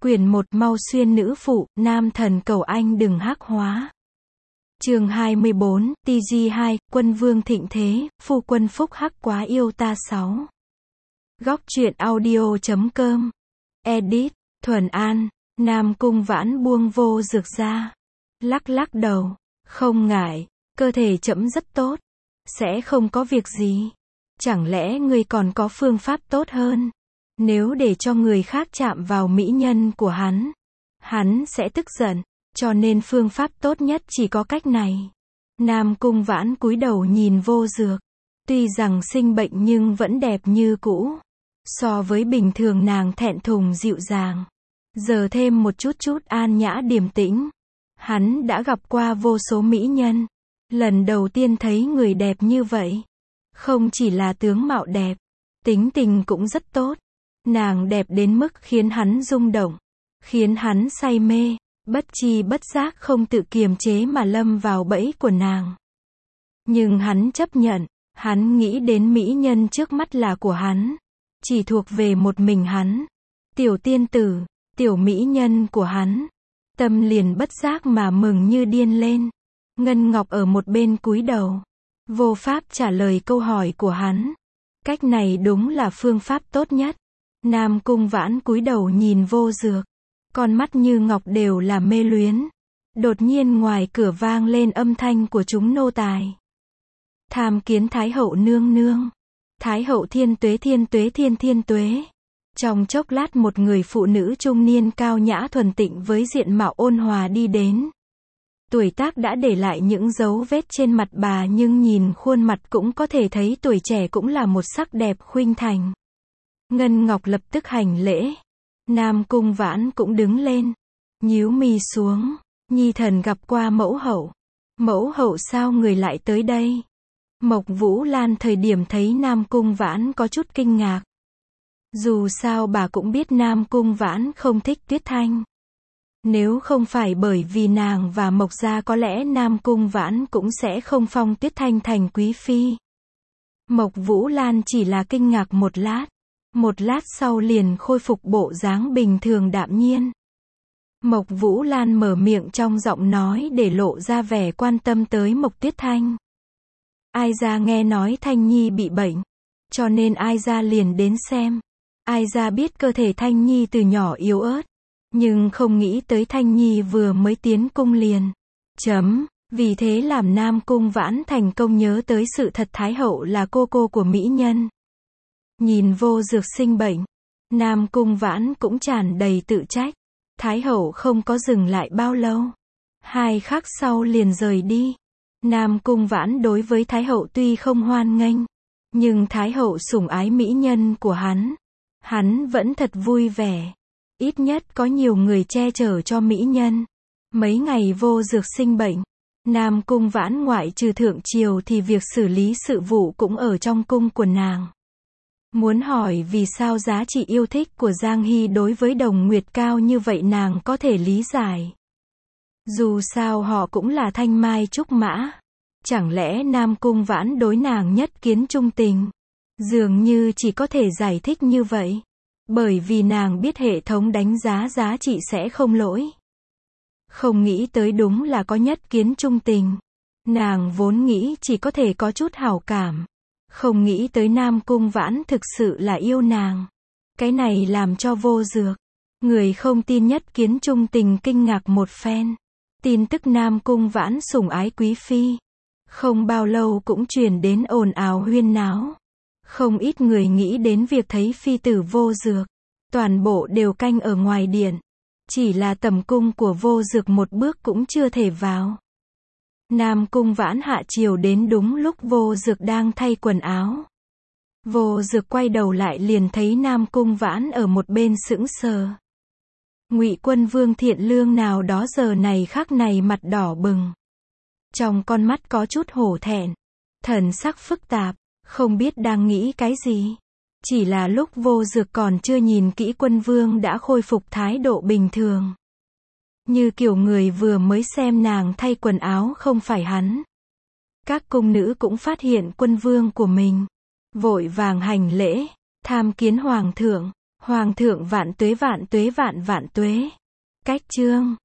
Quyển 1 Mau xuyên nữ phụ, nam thần cầu anh đừng hắc hóa. Chương 24, TG2, quân vương thịnh thế, phu quân phúc hắc quá yêu ta 6. Góc truyện audio.com. Edit, Thuần An. Nam Cung Vãn buông Vô Dược ra. Lắc lắc đầu. Không ngại, cơ thể trẫm rất tốt. Sẽ không có việc gì. Chẳng lẽ ngươi còn có phương pháp tốt hơn? Nếu để cho người khác chạm vào mỹ nhân của hắn sẽ tức giận, cho nên phương pháp tốt nhất chỉ có cách này. Nam Cung Vãn cúi đầu nhìn Vô Dược. Tuy rằng sinh bệnh nhưng vẫn đẹp như cũ. So với bình thường nàng thẹn thùng dịu dàng. Giờ thêm một chút an nhã điềm tĩnh. Hắn đã gặp qua vô số mỹ nhân. Lần đầu tiên thấy người đẹp như vậy. Không chỉ là tướng mạo đẹp, tính tình cũng rất tốt. Nàng đẹp đến mức khiến hắn rung động, khiến hắn say mê, bất chi bất giác không tự kiềm chế mà lâm vào bẫy của nàng. Nhưng hắn chấp nhận, hắn nghĩ đến mỹ nhân trước mắt là của hắn, chỉ thuộc về một mình hắn. Tiểu tiên tử, tiểu mỹ nhân của hắn. Tâm liền bất giác mà mừng như điên lên. Ngân Ngọc ở một bên cúi đầu, vô pháp trả lời câu hỏi của hắn. Cách này đúng là phương pháp tốt nhất. Nam Cung Vãn cúi đầu nhìn Vô Dược, con mắt như ngọc đều là mê luyến. Đột nhiên ngoài cửa vang lên âm thanh của chúng nô tài. Tham kiến Thái hậu nương nương. Thái hậu thiên tuế thiên tuế thiên tuế. Trong chốc lát một người phụ nữ trung niên cao nhã thuần tịnh với diện mạo ôn hòa đi đến. Tuổi tác đã để lại những dấu vết trên mặt bà nhưng nhìn khuôn mặt cũng có thể thấy tuổi trẻ cũng là một sắc đẹp khuynh thành. Ngân Ngọc lập tức hành lễ. Nam Cung Vãn cũng đứng lên, nhíu mi xuống. Nhi thần gặp qua mẫu hậu. Mẫu hậu sao người lại tới đây? Mộc Vũ Lan thời điểm thấy Nam Cung Vãn có chút kinh ngạc. Dù sao bà cũng biết Nam Cung Vãn không thích Tuyết Thanh. Nếu không phải bởi vì nàng và Mộc gia có lẽ Nam Cung Vãn cũng sẽ không phong Tuyết Thanh thành quý phi. Mộc Vũ Lan chỉ là kinh ngạc một lát sau liền khôi phục bộ dáng bình thường đạm nhiên. Mộc Vũ Lan mở miệng trong giọng nói để lộ ra vẻ quan tâm tới Mộc Tuyết Thanh. Ai ra nghe nói Thanh Nhi bị bệnh, cho nên ai ra liền đến xem. Ai ra biết cơ thể Thanh Nhi từ nhỏ yếu ớt, nhưng không nghĩ tới Thanh Nhi vừa mới tiến cung liền. Vì thế làm Nam Cung Vãn thành công nhớ tới sự thật Thái hậu là cô của mỹ nhân. Nhìn Vô Dược sinh bệnh, Nam Cung Vãn cũng tràn đầy tự trách. Thái hậu không có dừng lại bao lâu. 2 khắc sau liền rời đi. Nam Cung Vãn đối với Thái hậu tuy không hoan nghênh, nhưng Thái hậu sủng ái mỹ nhân của hắn vẫn thật vui vẻ. Ít nhất có nhiều người che chở cho mỹ nhân. Mấy ngày Vô Dược sinh bệnh, Nam Cung Vãn ngoại trừ thượng triều thì việc xử lý sự vụ cũng ở trong cung của nàng. Muốn hỏi vì sao giá trị yêu thích của Giang Hy đối với Đồng Nguyệt cao như vậy nàng có thể lý giải. Dù sao họ cũng là thanh mai trúc mã. Chẳng lẽ Nam Cung Vãn đối nàng nhất kiến trung tình? Dường như chỉ có thể giải thích như vậy. Bởi vì nàng biết hệ thống đánh giá giá trị sẽ không lỗi. Không nghĩ tới đúng là có nhất kiến trung tình. Nàng vốn nghĩ chỉ có thể có chút hảo cảm. Không nghĩ tới Nam Cung Vãn thực sự là yêu nàng. Cái này làm cho Vô Dược, người không tin nhất kiến trung tình kinh ngạc một phen. Tin tức Nam Cung Vãn sủng ái quý phi. Không bao lâu cũng truyền đến ồn ào huyên náo. Không ít người nghĩ đến việc thấy phi tử Vô Dược. Toàn bộ đều canh ở ngoài điện. Chỉ là tầm cung của Vô Dược một bước cũng chưa thể vào. Nam Cung Vãn hạ triều đến đúng lúc Vô Dược đang thay quần áo. Vô Dược quay đầu lại liền thấy Nam Cung Vãn ở một bên sững sờ. Ngụy Quân Vương Thiện Lương nào đó giờ này khắc này mặt đỏ bừng. Trong con mắt có chút hổ thẹn, thần sắc phức tạp, không biết đang nghĩ cái gì. Chỉ là lúc Vô Dược còn chưa nhìn kỹ Quân Vương đã khôi phục thái độ bình thường. Như kiểu người vừa mới xem nàng thay quần áo không phải hắn. Các cung nữ cũng phát hiện Quân Vương của mình. Vội vàng hành lễ, tham kiến Hoàng thượng. Hoàng thượng vạn tuế vạn tuế vạn vạn tuế. Cách chương